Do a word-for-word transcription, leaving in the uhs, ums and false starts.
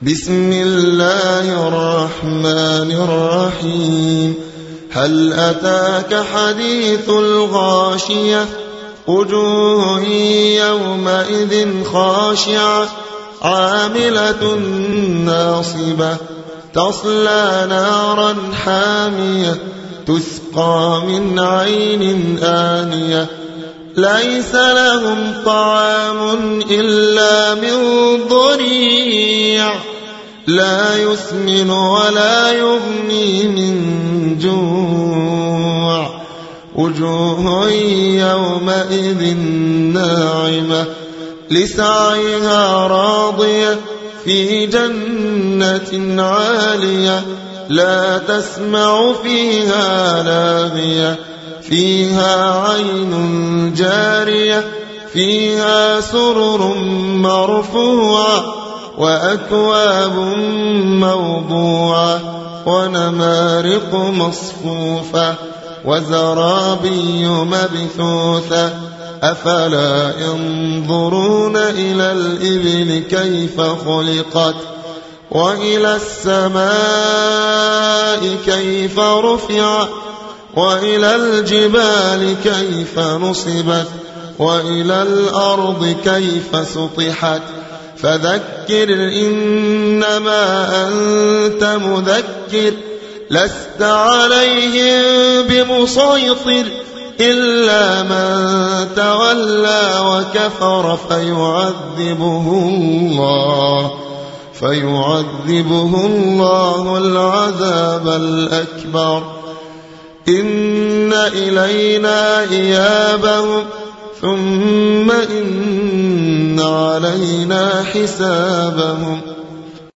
بسم الله الرحمن الرحيم هل أتاك حديث الغاشية وجوه يومئذ خاشعة عاملة ناصبة تصلى نارا حامية تسقى من عين آنية ليس لهم طعام إلا من ضريع لا يسمن ولا يغني من جوع وجوه يومئذ ناعمة لسعيها راضية في جنة عالية لا تسمع فيها لاغية فيها عين جارية فيها سرر مرفوعة وأكواب موضوعة ونمارق مصفوفة وزرابي مبثوثة أفلا ينظرون إلى الإبل كيف خلقت وإلى السماء كيف رفعت وإلى الجبال كيف نصبت وإلى الأرض كيف سطحت فذكر إنما أنت مذكر لست عليهم بمسيطر إلا من تولى وكفر فيعذبه الله فيعذبه الله العذاب الأكبر إن إلينا إيابهم ثم إن علينا حسابهم